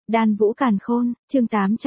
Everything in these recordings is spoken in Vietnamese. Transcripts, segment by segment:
Đan Vũ Càn Khôn, chương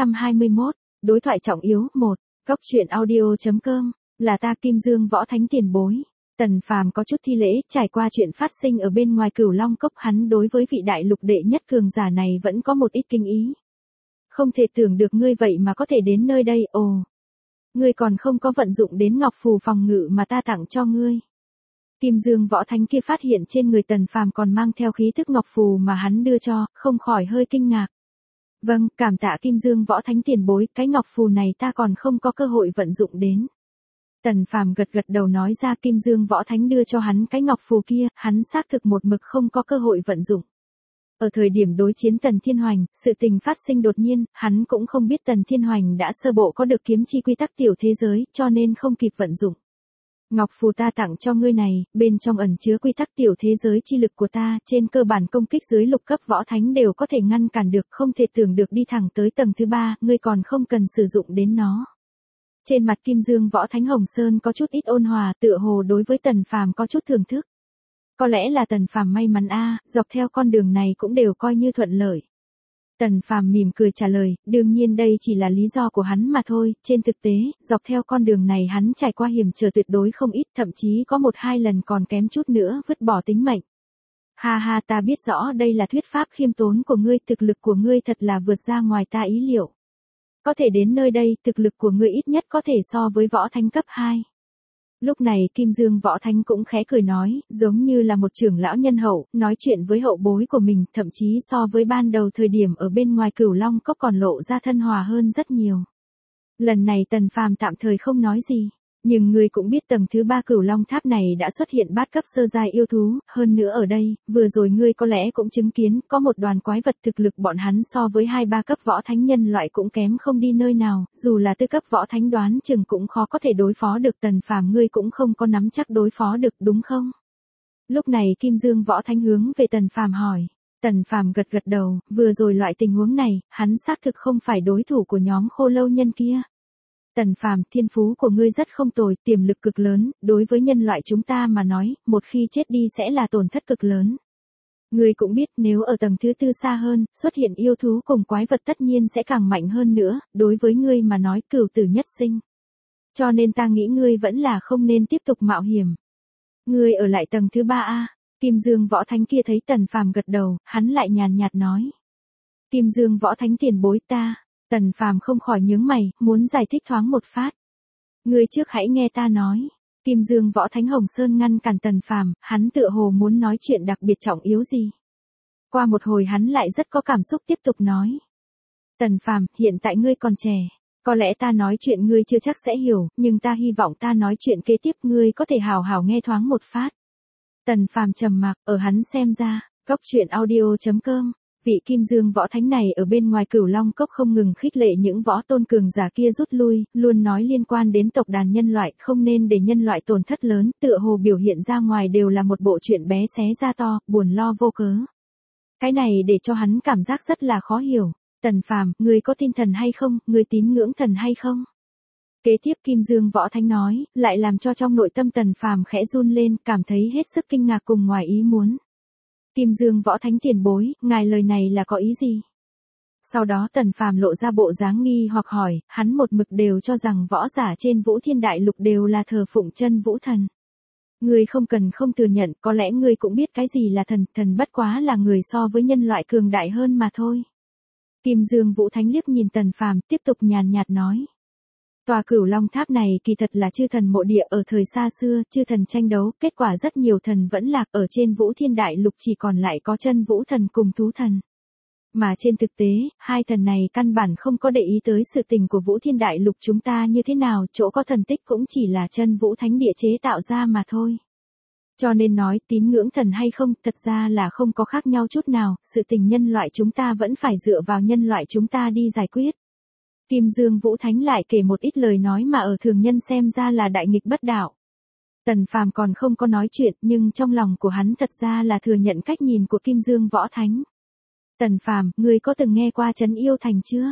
821, đối thoại trọng yếu 1, góc truyện audio.com, là ta Kim Dương Võ Thánh tiền bối. Tần Phàm có chút thi lễ, trải qua chuyện phát sinh ở bên ngoài Cửu Long Cốc, hắn đối với vị đại lục đệ nhất cường giả này vẫn có một ít kinh ý. Không thể tưởng được ngươi vậy mà có thể đến nơi đây, ồ. Ngươi còn không có vận dụng đến ngọc phù phòng ngự mà ta tặng cho ngươi. Kim Dương Võ Thánh kia phát hiện trên người Tần Phàm còn mang theo khí thức ngọc phù mà hắn đưa cho, không khỏi hơi kinh ngạc. Vâng, cảm tạ Kim Dương Võ Thánh tiền bối, cái ngọc phù này ta còn không có cơ hội vận dụng đến. Tần Phàm gật gật đầu nói ra Kim Dương Võ Thánh đưa cho hắn cái ngọc phù kia, hắn xác thực một mực không có cơ hội vận dụng. Ở thời điểm đối chiến Tần Thiên Hoành, sự tình phát sinh đột nhiên, hắn cũng không biết Tần Thiên Hoành đã sơ bộ có được kiếm chi quy tắc tiểu thế giới, cho nên không kịp vận dụng. Ngọc phù ta tặng cho ngươi này, bên trong ẩn chứa quy tắc tiểu thế giới chi lực của ta, trên cơ bản công kích dưới lục cấp võ thánh đều có thể ngăn cản được, không thể tưởng được đi thẳng tới tầng thứ 3, ngươi còn không cần sử dụng đến nó. Trên mặt Kim Dương Võ Thánh Hồng Sơn có chút ít ôn hòa, tựa hồ đối với Tần Phàm có chút thưởng thức. Có lẽ là Tần Phàm may mắn a, dọc theo con đường này cũng đều coi như thuận lợi. Tần Phàm mỉm cười trả lời, đương nhiên đây chỉ là lý do của hắn mà thôi, trên thực tế, dọc theo con đường này hắn trải qua hiểm trở tuyệt đối không ít, thậm chí có 1-2 lần còn kém chút nữa vứt bỏ tính mệnh. Ha ha, ta biết rõ đây là thuyết pháp khiêm tốn của ngươi, thực lực của ngươi thật là vượt ra ngoài ta ý liệu. Có thể đến nơi đây, thực lực của ngươi ít nhất có thể so với võ thánh cấp 2. Lúc này Kim Dương Võ Thánh cũng khẽ cười nói, giống như là một trưởng lão nhân hậu, nói chuyện với hậu bối của mình, thậm chí so với ban đầu thời điểm ở bên ngoài Cửu Long Cốc còn lộ ra thân hòa hơn rất nhiều. Lần này Tần Phàm tạm thời không nói gì, nhưng ngươi cũng biết tầng thứ 3 Cửu Long Tháp này đã xuất hiện bát cấp sơ giai yêu thú, hơn nữa ở đây, vừa rồi ngươi có lẽ cũng chứng kiến, có một đoàn quái vật thực lực bọn hắn so với 2-3 cấp võ thánh nhân loại cũng kém không đi nơi nào, dù là tư cấp võ thánh đoán chừng cũng khó có thể đối phó được. Tần Phàm ngươi cũng không có nắm chắc đối phó được đúng không? Lúc này Kim Dương Võ Thánh hướng về Tần Phàm hỏi. Tần Phàm gật gật đầu, vừa rồi loại tình huống này, hắn xác thực không phải đối thủ của nhóm Khô Lâu nhân kia. Tần Phàm, thiên phú của ngươi rất không tồi, tiềm lực cực lớn, đối với nhân loại chúng ta mà nói, một khi chết đi sẽ là tổn thất cực lớn. Ngươi cũng biết nếu ở tầng thứ 4 xa hơn, xuất hiện yêu thú cùng quái vật tất nhiên sẽ càng mạnh hơn nữa, đối với ngươi mà nói cửu tử nhất sinh. Cho nên ta nghĩ ngươi vẫn là không nên tiếp tục mạo hiểm. Ngươi ở lại tầng thứ 3A, Kim Dương Võ Thánh kia thấy Tần Phàm gật đầu, hắn lại nhàn nhạt nói. Kim Dương Võ Thánh tiền bối ta. Tần Phàm không khỏi nhướng mày, muốn giải thích thoáng một phát. Ngươi trước hãy nghe ta nói. Kim Dương Võ Thánh Hồng Sơn ngăn cản Tần Phàm, hắn tựa hồ muốn nói chuyện đặc biệt trọng yếu gì. Qua một hồi hắn lại rất có cảm xúc tiếp tục nói. Tần Phàm, hiện tại ngươi còn trẻ. Có lẽ ta nói chuyện ngươi chưa chắc sẽ hiểu, nhưng ta hy vọng ta nói chuyện kế tiếp ngươi có thể hào hào nghe thoáng một phát. Tần Phàm trầm mặc, ở hắn xem ra, góc truyện audio.com. Vị Kim Dương Võ Thánh này ở bên ngoài Cửu Long Cốc không ngừng khích lệ những võ tôn cường giả kia rút lui, luôn nói liên quan đến tộc đàn nhân loại không nên để nhân loại tổn thất lớn, tựa hồ biểu hiện ra ngoài đều là một bộ chuyện bé xé ra to, buồn lo vô cớ. Cái này để cho hắn cảm giác rất là khó hiểu. Tần Phàm, ngươi có tin thần hay không, ngươi tín ngưỡng thần hay không? Kế tiếp Kim Dương Võ Thánh nói, lại làm cho trong nội tâm Tần Phàm khẽ run lên, cảm thấy hết sức kinh ngạc cùng ngoài ý muốn. Kim Dương Võ Thánh tiền bối, ngài lời này là có ý gì? Sau đó Tần Phàm lộ ra bộ dáng nghi hoặc hỏi, hắn một mực đều cho rằng võ giả trên Vũ Thiên Đại Lục đều là thờ phụng chân vũ thần. Ngươi không cần không thừa nhận, có lẽ ngươi cũng biết cái gì là thần, thần bất quá là người so với nhân loại cường đại hơn mà thôi. Kim Dương Vũ Thánh liếc nhìn Tần Phàm, tiếp tục nhàn nhạt nói. Tòa Cửu Long Tháp này kỳ thật là chư thần mộ địa ở thời xa xưa, chư thần tranh đấu, kết quả rất nhiều thần vẫn lạc, ở trên Vũ Thiên Đại Lục chỉ còn lại có chân vũ thần cùng thú thần. Mà trên thực tế, hai thần này căn bản không có để ý tới sự tình của Vũ Thiên Đại Lục chúng ta như thế nào, chỗ có thần tích cũng chỉ là chân vũ thánh địa chế tạo ra mà thôi. Cho nên nói tín ngưỡng thần hay không, thật ra là không có khác nhau chút nào, sự tình nhân loại chúng ta vẫn phải dựa vào nhân loại chúng ta đi giải quyết. Kim Dương Vũ Thánh lại kể một ít lời nói mà ở thường nhân xem ra là đại nghịch bất đạo. Tần Phàm còn không có nói chuyện, nhưng trong lòng của hắn thật ra là thừa nhận cách nhìn của Kim Dương Võ Thánh. Tần Phàm, ngươi có từng nghe qua Trấn Yêu Thành chưa?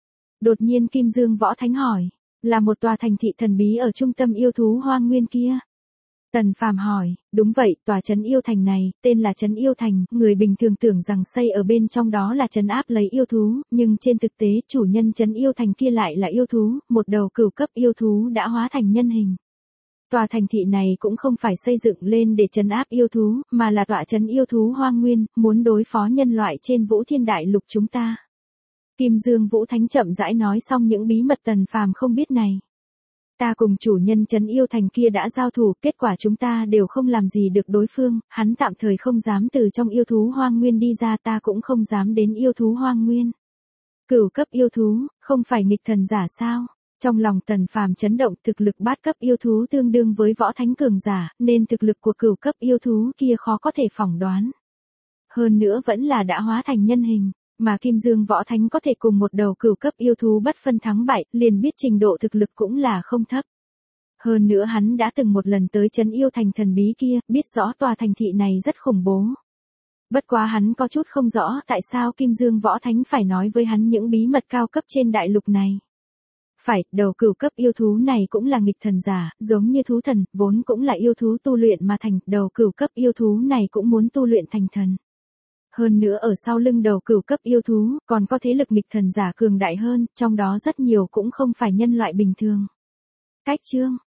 Đột nhiên Kim Dương Võ Thánh hỏi, là một tòa thành thị thần bí ở trung tâm yêu thú hoang nguyên kia. Tần Phàm hỏi, đúng vậy, tòa trấn yêu thành này, tên là trấn yêu thành, người bình thường tưởng rằng xây ở bên trong đó là trấn áp lấy yêu thú, nhưng trên thực tế, chủ nhân trấn yêu thành kia lại là yêu thú, một đầu cửu cấp yêu thú đã hóa thành nhân hình. Tòa thành thị này cũng không phải xây dựng lên để trấn áp yêu thú, mà là tọa trấn yêu thú hoang nguyên, muốn đối phó nhân loại trên Vũ Thiên Đại Lục chúng ta. Kim Dương Vũ Thánh chậm rãi nói xong những bí mật Tần Phàm không biết này. Ta cùng chủ nhân trấn yêu thành kia đã giao thủ, kết quả chúng ta đều không làm gì được đối phương, hắn tạm thời không dám từ trong yêu thú hoang nguyên đi ra, ta cũng không dám đến yêu thú hoang nguyên. Cửu cấp yêu thú, không phải nghịch thần giả sao? Trong lòng Tần Phàm chấn động, thực lực bát cấp yêu thú tương đương với võ thánh cường giả, nên thực lực của cửu cấp yêu thú kia khó có thể phỏng đoán. Hơn nữa vẫn là đã hóa thành nhân hình. Mà Kim Dương Võ Thánh có thể cùng một đầu cửu cấp yêu thú bất phân thắng bại, liền biết trình độ thực lực cũng là không thấp. Hơn nữa hắn đã từng một lần tới trấn yêu thành thần bí kia, biết rõ tòa thành thị này rất khủng bố. Bất quá hắn có chút không rõ tại sao Kim Dương Võ Thánh phải nói với hắn những bí mật cao cấp trên đại lục này. Phải, đầu cửu cấp yêu thú này cũng là nghịch thần giả, giống như thú thần, vốn cũng là yêu thú tu luyện mà thành, đầu cửu cấp yêu thú này cũng muốn tu luyện thành thần. Hơn nữa ở sau lưng đầu cửu cấp yêu thú, còn có thế lực nghịch thần giả cường đại hơn, trong đó rất nhiều cũng không phải nhân loại bình thường. Cách chương